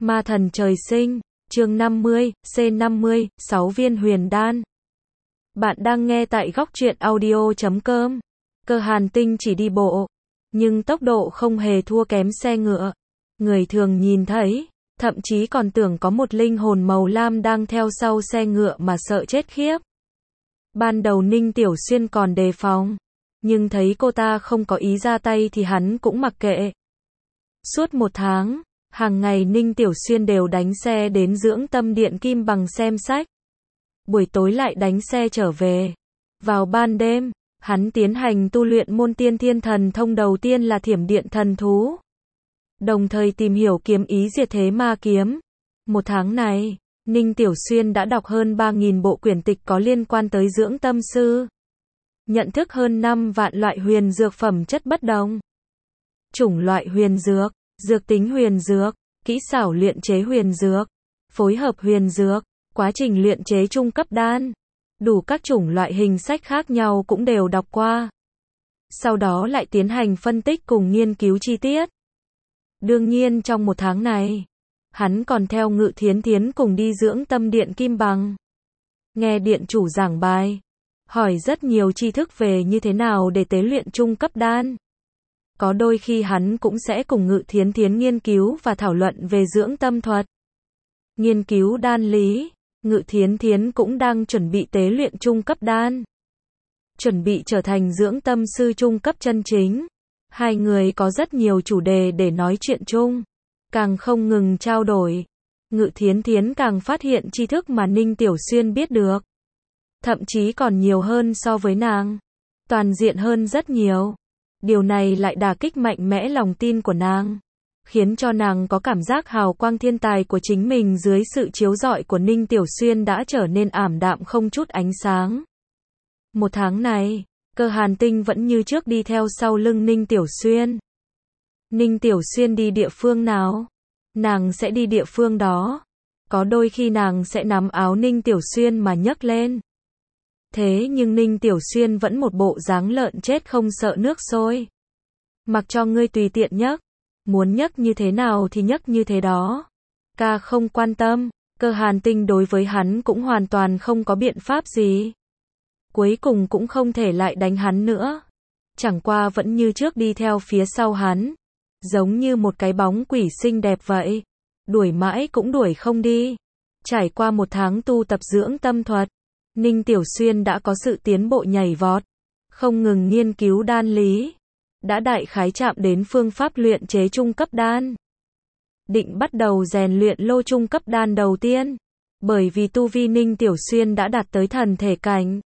Ma thần trời sinh, chương 50, C50, 6 viên huyền đan. Bạn đang nghe tại góc truyện audio.com. Cơ Hàn Tinh chỉ đi bộ, nhưng tốc độ không hề thua kém xe ngựa. Người thường nhìn thấy, thậm chí còn tưởng có một linh hồn màu lam đang theo sau xe ngựa mà sợ chết khiếp. Ban đầu Ninh Tiểu Xuyên còn đề phòng, nhưng thấy cô ta không có ý ra tay thì hắn cũng mặc kệ. Suốt 1 tháng, hàng ngày Ninh Tiểu Xuyên đều đánh xe đến Dưỡng Tâm Điện Kim Bằng xem sách. Buổi tối lại đánh xe trở về. Vào ban đêm, hắn tiến hành tu luyện môn Tiên Thiên Thần Thông đầu tiên là Thiểm Điện Thần Thú. Đồng thời tìm hiểu kiếm ý diệt thế ma kiếm. 1 tháng này, Ninh Tiểu Xuyên đã đọc hơn 3.000 bộ quyển tịch có liên quan tới dưỡng tâm sư. Nhận thức hơn 5 vạn loại huyền dược phẩm chất bất đồng. Chủng loại huyền dược, dược tính huyền dược, kỹ xảo luyện chế huyền dược, phối hợp huyền dược, quá trình luyện chế trung cấp đan. Đủ các chủng loại hình sách khác nhau cũng đều đọc qua. Sau đó lại tiến hành phân tích cùng nghiên cứu chi tiết. Đương nhiên trong 1 tháng này, hắn còn theo Ngự Thiến Thiến cùng đi Dưỡng Tâm Điện Kim Bằng. Nghe điện chủ giảng bài, hỏi rất nhiều tri thức về như thế nào để tế luyện trung cấp đan. Có đôi khi hắn cũng sẽ cùng Ngự Thiến Thiến nghiên cứu và thảo luận về dưỡng tâm thuật. Nghiên cứu đan lý, Ngự Thiến Thiến cũng đang chuẩn bị tế luyện trung cấp đan. Chuẩn bị trở thành dưỡng tâm sư trung cấp chân chính. Hai người có rất nhiều chủ đề để nói chuyện chung, càng không ngừng trao đổi. Ngự Thiến Thiến càng phát hiện tri thức mà Ninh Tiểu Xuyên biết được. Thậm chí còn nhiều hơn so với nàng. Toàn diện hơn rất nhiều. Điều này lại đả kích mạnh mẽ lòng tin của nàng, khiến cho nàng có cảm giác hào quang thiên tài của chính mình dưới sự chiếu rọi của Ninh Tiểu Xuyên đã trở nên ảm đạm không chút ánh sáng. 1 tháng này, Cơ Hàn Tinh vẫn như trước đi theo sau lưng Ninh Tiểu Xuyên. Ninh Tiểu Xuyên đi địa phương nào, nàng sẽ đi địa phương đó. Có đôi khi nàng sẽ nắm áo Ninh Tiểu Xuyên mà nhấc lên. Thế nhưng Ninh Tiểu Xuyên vẫn một bộ dáng lợn chết không sợ nước sôi. Mặc cho ngươi tùy tiện nhấc, muốn nhấc như thế nào thì nhấc như thế đó. Ca không quan tâm, Cơ Hàn Tinh đối với hắn cũng hoàn toàn không có biện pháp gì. Cuối cùng cũng không thể lại đánh hắn nữa. Chẳng qua vẫn như trước đi theo phía sau hắn, giống như một cái bóng quỷ xinh đẹp vậy. Đuổi mãi cũng đuổi không đi. Trải qua 1 tháng tu tập dưỡng tâm thuật, Ninh Tiểu Xuyên đã có sự tiến bộ nhảy vọt, không ngừng nghiên cứu đan lý, đã đại khái chạm đến phương pháp luyện chế trung cấp đan. Định bắt đầu rèn luyện lô trung cấp đan đầu tiên, bởi vì tu vi Ninh Tiểu Xuyên đã đạt tới thần thể cảnh,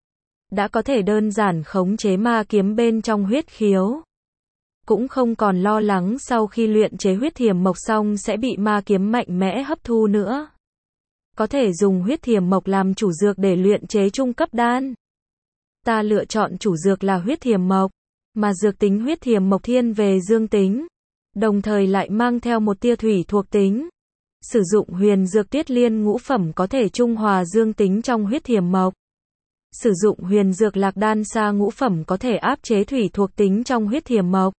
đã có thể đơn giản khống chế ma kiếm bên trong huyết khiếu. Cũng không còn lo lắng sau khi luyện chế huyết thiềm mộc xong sẽ bị ma kiếm mạnh mẽ hấp thu nữa. Có thể dùng huyết thiềm mộc làm chủ dược để luyện chế trung cấp đan. Ta lựa chọn chủ dược là huyết thiềm mộc, mà dược tính huyết thiềm mộc thiên về dương tính, đồng thời lại mang theo một tia thủy thuộc tính. Sử dụng huyền dược Tuyết Liên ngũ phẩm có thể trung hòa dương tính trong huyết thiềm mộc. Sử dụng huyền dược Lạc Đan Sa ngũ phẩm có thể áp chế thủy thuộc tính trong huyết thiềm mộc.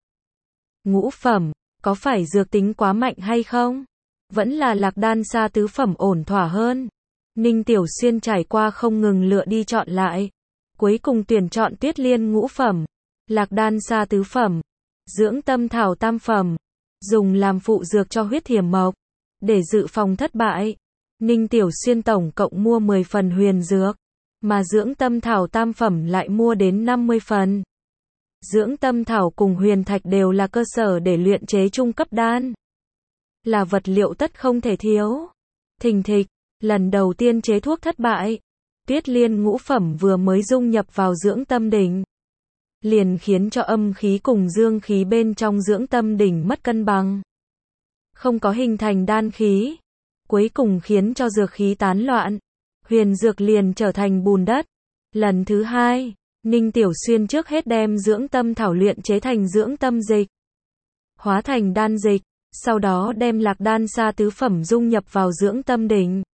Ngũ phẩm, có phải dược tính quá mạnh hay không? Vẫn là Lạc Đan Sa tứ phẩm ổn thỏa hơn. Ninh Tiểu Xuyên trải qua không ngừng lựa đi chọn lại, cuối cùng tuyển chọn Tuyết Liên ngũ phẩm, Lạc Đan Sa tứ phẩm, Dưỡng Tâm Thảo tam phẩm, dùng làm phụ dược cho huyết thiềm mộc. Để dự phòng thất bại, Ninh Tiểu Xuyên tổng cộng mua 10 phần huyền dược, mà Dưỡng Tâm Thảo tam phẩm lại mua đến 50 phần. Dưỡng Tâm Thảo cùng huyền thạch đều là cơ sở để luyện chế trung cấp đan, là vật liệu tất không thể thiếu. Thình thịch, lần đầu tiên chế thuốc thất bại. Tuyết Liên ngũ phẩm vừa mới dung nhập vào dưỡng tâm đỉnh, liền khiến cho âm khí cùng dương khí bên trong dưỡng tâm đỉnh mất cân bằng, không có hình thành đan khí, cuối cùng khiến cho dược khí tán loạn, huyền dược liền trở thành bùn đất. Lần thứ 2, Ninh Tiểu Xuyên trước hết đem dưỡng tâm thảo luyện chế thành dưỡng tâm dịch, hóa thành đan dịch, sau đó đem Lạc Đan Sa tứ phẩm dung nhập vào dưỡng tâm đỉnh.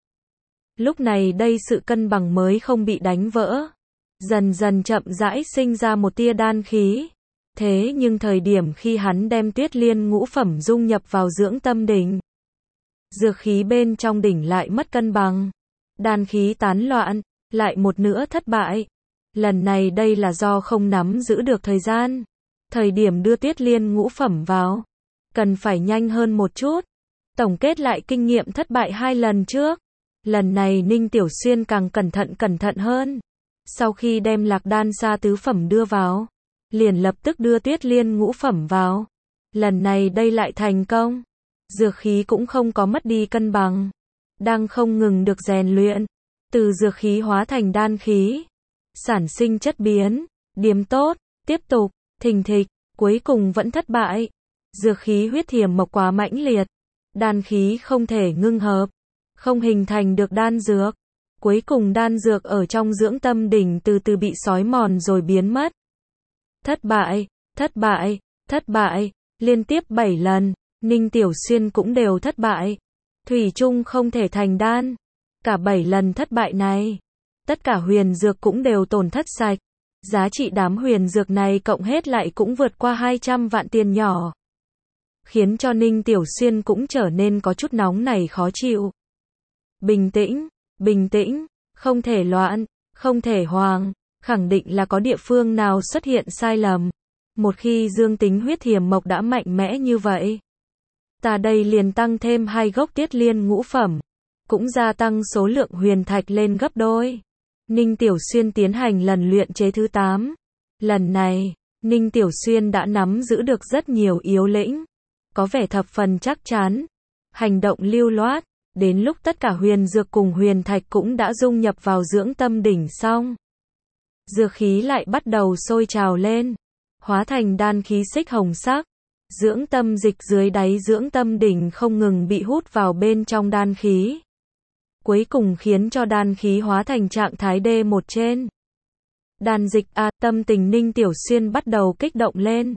Lúc này đây sự cân bằng mới không bị đánh vỡ, dần dần chậm rãi sinh ra một tia đan khí. Thế nhưng thời điểm khi hắn đem Tuyết Liên ngũ phẩm dung nhập vào dưỡng tâm đỉnh, dược khí bên trong đỉnh lại mất cân bằng. Đan khí tán loạn, lại một nữa thất bại. Lần này đây là do không nắm giữ được thời gian. Thời điểm đưa Tuyết Liên ngũ phẩm vào, cần phải nhanh hơn một chút. Tổng kết lại kinh nghiệm thất bại 2 lần trước. Lần này Ninh Tiểu Xuyên càng cẩn thận hơn. Sau khi đem Lạc Đan Sa tứ phẩm đưa vào, liền lập tức đưa Tuyết Liên ngũ phẩm vào. Lần này đây lại thành công. Dược khí cũng không có mất đi cân bằng, đang không ngừng được rèn luyện, từ dược khí hóa thành đan khí, sản sinh chất biến, điểm tốt, tiếp tục, thình thịch, cuối cùng vẫn thất bại. Dược khí huyết thiểm mộc quá mãnh liệt, đan khí không thể ngưng hợp, không hình thành được đan dược. Cuối cùng đan dược ở trong dưỡng tâm đỉnh từ từ bị xói mòn rồi biến mất. Thất bại, liên tiếp 7 lần, Ninh Tiểu Xuyên cũng đều thất bại. Thủy chung không thể thành đan. Cả 7 lần thất bại này, tất cả huyền dược cũng đều tổn thất sạch. Giá trị đám huyền dược này cộng hết lại cũng vượt qua 200 vạn tiền nhỏ. Khiến cho Ninh Tiểu Xuyên cũng trở nên có chút nóng nảy khó chịu. Bình tĩnh, không thể loạn, không thể hoang, khẳng định là có địa phương nào xuất hiện sai lầm. Một khi dương tính huyết thiểm mộc đã mạnh mẽ như vậy, ta đây liền tăng thêm 2 gốc Tiết Liên ngũ phẩm, cũng gia tăng số lượng huyền thạch lên gấp đôi. Ninh Tiểu Xuyên tiến hành lần luyện chế thứ 8. Lần này, Ninh Tiểu Xuyên đã nắm giữ được rất nhiều yếu lĩnh, có vẻ thập phần chắc chắn, hành động lưu loát. Đến lúc tất cả huyền dược cùng huyền thạch cũng đã dung nhập vào dưỡng tâm đỉnh xong, dược khí lại bắt đầu sôi trào lên, hóa thành đan khí xích hồng sắc. Dưỡng tâm dịch dưới đáy dưỡng tâm đỉnh không ngừng bị hút vào bên trong đan khí, cuối cùng khiến cho đan khí hóa thành trạng thái D1 trên. Đan dịch a, tâm tình Ninh Tiểu Xuyên bắt đầu kích động lên.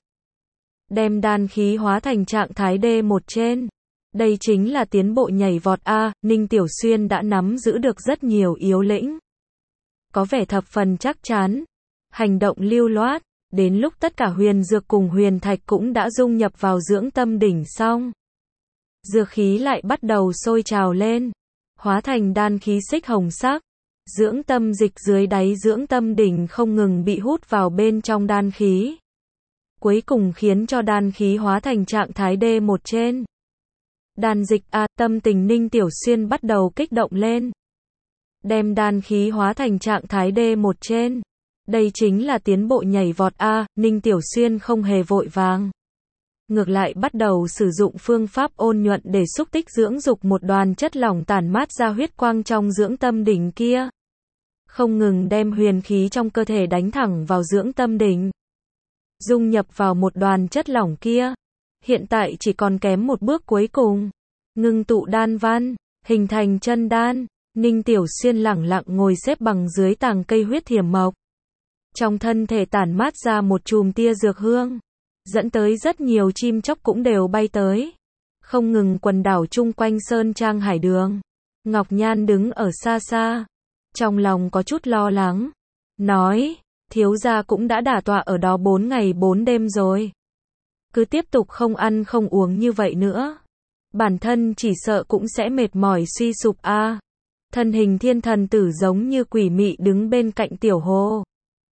Đem đan khí hóa thành trạng thái D1 trên. Đây chính là tiến bộ nhảy vọt a, Ninh Tiểu Xuyên đã nắm giữ được rất nhiều yếu lĩnh, có vẻ thập phần chắc chắn, hành động lưu loát. Đến lúc tất cả huyền dược cùng huyền thạch cũng đã dung nhập vào dưỡng tâm đỉnh xong, dược khí lại bắt đầu sôi trào lên, hóa thành đan khí xích hồng sắc. Dưỡng tâm dịch dưới đáy dưỡng tâm đỉnh không ngừng bị hút vào bên trong đan khí, cuối cùng khiến cho đan khí hóa thành trạng thái D1 trên. Đan dịch a, tâm tình Ninh Tiểu Xuyên bắt đầu kích động lên. Đem đan khí hóa thành trạng thái D1 trên. Đây chính là tiến bộ nhảy vọt a, Ninh Tiểu Xuyên không hề vội vàng. Ngược lại bắt đầu sử dụng phương pháp ôn nhuận để xúc tích dưỡng dục một đoàn chất lỏng tản mát ra huyết quang trong dưỡng tâm đỉnh kia. Không ngừng đem huyền khí trong cơ thể đánh thẳng vào dưỡng tâm đỉnh, dung nhập vào một đoàn chất lỏng kia. Hiện tại chỉ còn kém một bước cuối cùng, ngưng tụ đan văn, hình thành chân đan. Ninh Tiểu Xuyên lẳng lặng ngồi xếp bằng dưới tàng cây huyết thiểm mộc. Trong thân thể tản mát ra một chùm tia dược hương, dẫn tới rất nhiều chim chóc cũng đều bay tới, không ngừng quần đảo chung quanh sơn trang hải đường. Ngọc Nhan đứng ở xa xa, trong lòng có chút lo lắng, nói, thiếu gia cũng đã đả tọa ở đó 4 ngày 4 đêm rồi. Cứ tiếp tục không ăn không uống như vậy nữa, bản thân chỉ sợ cũng sẽ mệt mỏi suy sụp a. Thân hình Thiên Thần Tử giống như quỷ mị đứng bên cạnh Tiểu Hồ.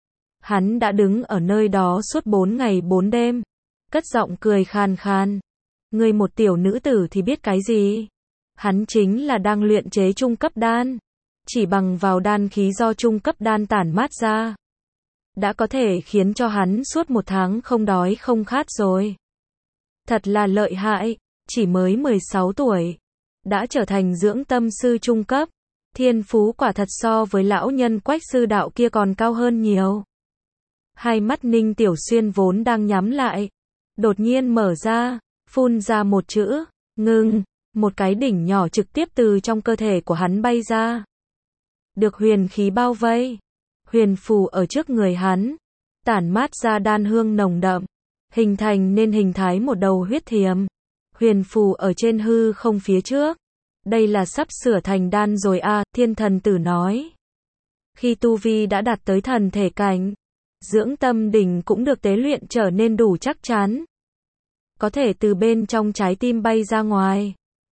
Hắn đã đứng ở nơi đó suốt 4 ngày 4 đêm, cất giọng cười khan khan. Ngươi một tiểu nữ tử thì biết cái gì? Hắn chính là đang luyện chế trung cấp đan, chỉ bằng vào đan khí do trung cấp đan tản mát ra, đã có thể khiến cho hắn suốt 1 tháng không đói không khát rồi. Thật là lợi hại, chỉ mới 16 tuổi, đã trở thành dưỡng tâm sư trung cấp. Thiên phú quả thật so với lão nhân Quách sư đạo kia còn cao hơn nhiều. Hai mắt Ninh Tiểu Xuyên vốn đang nhắm lại, đột nhiên mở ra, phun ra một chữ, ngưng. Một cái đỉnh nhỏ trực tiếp từ trong cơ thể của hắn bay ra, được huyền khí bao vây. Huyền phù ở trước người hắn, tản mát ra đan hương nồng đậm, hình thành nên hình thái một đầu huyết thiểm. Huyền phù ở trên hư không phía trước. Đây là sắp sửa thành đan rồi a, Thiên Thần Tử nói. Khi tu vi đã đạt tới thần thể cảnh, dưỡng tâm đỉnh cũng được tế luyện trở nên đủ chắc chắn, có thể từ bên trong trái tim bay ra ngoài,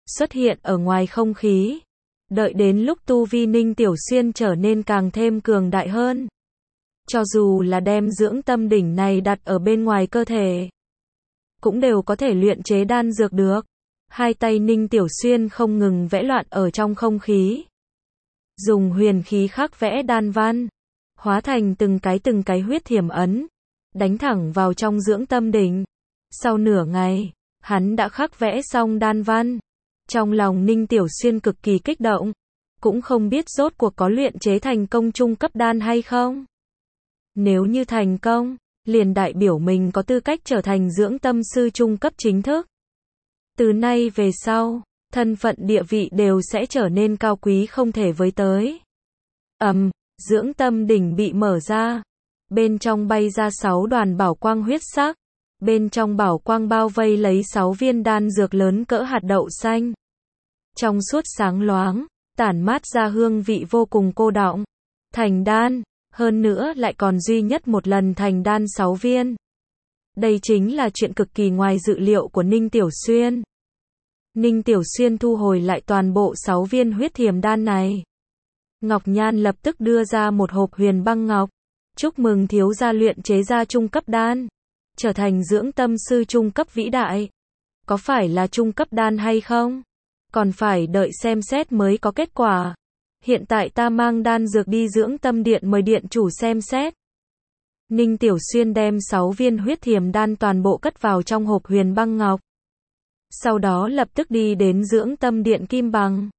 xuất hiện ở ngoài không khí. Đợi đến lúc tu vi Ninh Tiểu Xuyên trở nên càng thêm cường đại hơn. Cho dù là đem dưỡng tâm đỉnh này đặt ở bên ngoài cơ thể, cũng đều có thể luyện chế đan dược được. Hai tay Ninh Tiểu Xuyên không ngừng vẽ loạn ở trong không khí. Dùng huyền khí khắc vẽ đan văn, hóa thành từng cái huyết thiểm ấn, đánh thẳng vào trong dưỡng tâm đỉnh. Sau nửa ngày, hắn đã khắc vẽ xong đan văn. Trong lòng Ninh Tiểu Xuyên cực kỳ kích động, cũng không biết rốt cuộc có luyện chế thành công trung cấp đan hay không. Nếu như thành công, liền đại biểu mình có tư cách trở thành dưỡng tâm sư trung cấp chính thức. Từ nay về sau, thân phận địa vị đều sẽ trở nên cao quý không thể với tới. Dưỡng tâm đỉnh bị mở ra. Bên trong bay ra 6 đoàn bảo quang huyết sắc. Bên trong bảo quang bao vây lấy 6 viên đan dược lớn cỡ hạt đậu xanh. Trong suốt sáng loáng, tản mát ra hương vị vô cùng cô đọng. Thành đan, hơn nữa lại còn duy nhất một lần thành đan 6 viên. Đây chính là chuyện cực kỳ ngoài dự liệu của Ninh Tiểu Xuyên. Ninh Tiểu Xuyên thu hồi lại toàn bộ 6 viên huyết thiểm đan này. Ngọc Nhan lập tức đưa ra một hộp huyền băng ngọc. Chúc mừng thiếu gia luyện chế ra trung cấp đan. Trở thành dưỡng tâm sư trung cấp vĩ đại. Có phải là trung cấp đan hay không? Còn phải đợi xem xét mới có kết quả. Hiện tại ta mang đan dược đi dưỡng tâm điện mời điện chủ xem xét. Ninh Tiểu Xuyên đem 6 viên huyết thiểm đan toàn bộ cất vào trong hộp huyền băng ngọc. Sau đó lập tức đi đến dưỡng tâm điện Kim Bằng.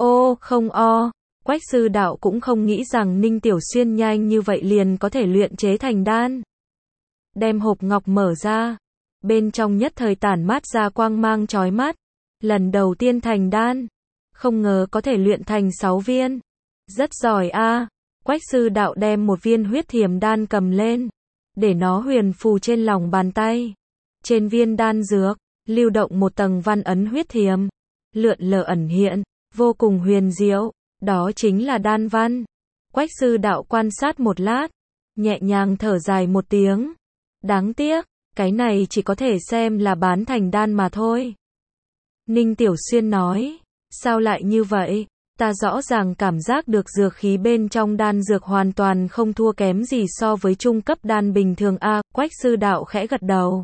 Quách sư đạo cũng không nghĩ rằng Ninh Tiểu Xuyên nhanh như vậy liền có thể luyện chế thành đan. Đem hộp ngọc mở ra. Bên trong nhất thời tản mát ra quang mang chói mắt. Lần đầu tiên thành đan. Không ngờ có thể luyện thành 6 viên. Rất giỏi a. Quách sư đạo đem một viên huyết thiểm đan cầm lên. Để nó huyền phù trên lòng bàn tay. Trên viên đan dược, lưu động một tầng văn ấn huyết thiểm. Lượn lờ ẩn hiện, vô cùng huyền diệu. Đó chính là đan văn. Quách sư đạo quan sát một lát. Nhẹ nhàng thở dài một tiếng. Đáng tiếc, cái này chỉ có thể xem là bán thành đan mà thôi. Ninh Tiểu Xuyên nói. Sao lại như vậy? Ta rõ ràng cảm giác được dược khí bên trong đan dược hoàn toàn không thua kém gì so với trung cấp đan bình thường a. Quách sư đạo khẽ gật đầu.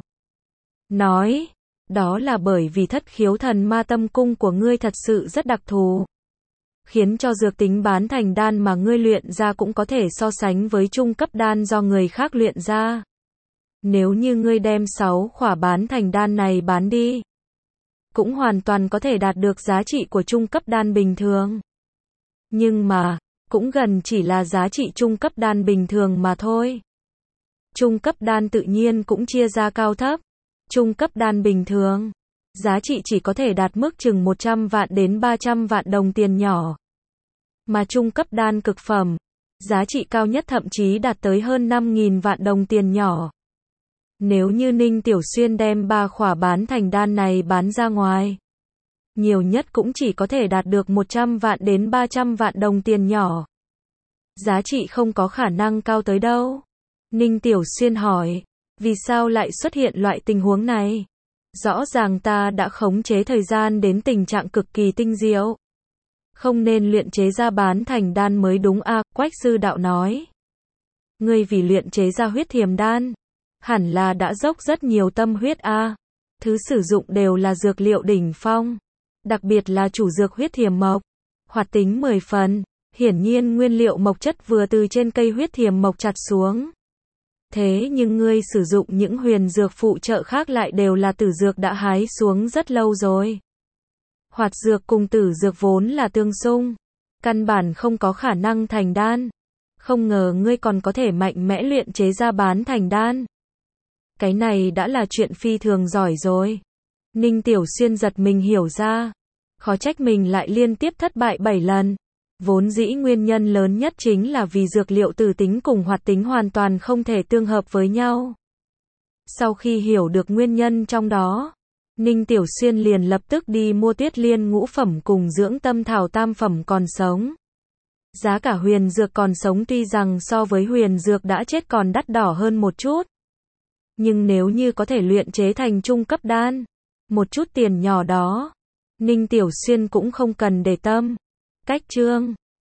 Nói. Đó là bởi vì thất khiếu thần ma tâm cung của ngươi thật sự rất đặc thù. Khiến cho dược tính bán thành đan mà ngươi luyện ra cũng có thể so sánh với trung cấp đan do người khác luyện ra. Nếu như ngươi đem 6 khỏa bán thành đan này bán đi, cũng hoàn toàn có thể đạt được giá trị của trung cấp đan bình thường. Nhưng mà, cũng gần chỉ là giá trị trung cấp đan bình thường mà thôi. Trung cấp đan tự nhiên cũng chia ra cao thấp. Trung cấp đan bình thường, giá trị chỉ có thể đạt mức chừng 100 vạn đến 300 vạn đồng tiền nhỏ. Mà trung cấp đan cực phẩm, giá trị cao nhất thậm chí đạt tới hơn 5.000 vạn đồng tiền nhỏ. Nếu như Ninh Tiểu Xuyên đem 3 khỏa bán thành đan này bán ra ngoài, nhiều nhất cũng chỉ có thể đạt được 100 vạn đến 300 vạn đồng tiền nhỏ. Giá trị không có khả năng cao tới đâu. Ninh Tiểu Xuyên hỏi, vì sao lại xuất hiện loại tình huống này? Rõ ràng ta đã khống chế thời gian đến tình trạng cực kỳ tinh diệu. Không nên luyện chế ra bán thành đan mới đúng a. Quách sư đạo nói. Ngươi vì luyện chế ra huyết thiểm đan, hẳn là đã dốc rất nhiều tâm huyết a. Thứ sử dụng đều là dược liệu đỉnh phong. Đặc biệt là chủ dược huyết thiểm mộc. Hoạt tính 10 phần. Hiển nhiên nguyên liệu mộc chất vừa từ trên cây huyết thiểm mộc chặt xuống. Thế nhưng ngươi sử dụng những huyền dược phụ trợ khác lại đều là tử dược đã hái xuống rất lâu rồi. Hoạt dược cùng tử dược vốn là tương xung, căn bản không có khả năng thành đan. Không ngờ ngươi còn có thể mạnh mẽ luyện chế ra bán thành đan. Cái này đã là chuyện phi thường giỏi rồi. Ninh Tiểu Xuyên giật mình hiểu ra. Khó trách mình lại liên tiếp thất bại 7 lần. Vốn dĩ nguyên nhân lớn nhất chính là vì dược liệu tử tính cùng hoạt tính hoàn toàn không thể tương hợp với nhau. Sau khi hiểu được nguyên nhân trong đó, Ninh Tiểu Xuyên liền lập tức đi mua Tuyết Liên ngũ phẩm cùng dưỡng tâm thảo tam phẩm còn sống. Giá cả huyền dược còn sống tuy rằng so với huyền dược đã chết còn đắt đỏ hơn một chút. Nhưng nếu như có thể luyện chế thành trung cấp đan, một chút tiền nhỏ đó, Ninh Tiểu Xuyên cũng không cần để tâm. Cách chương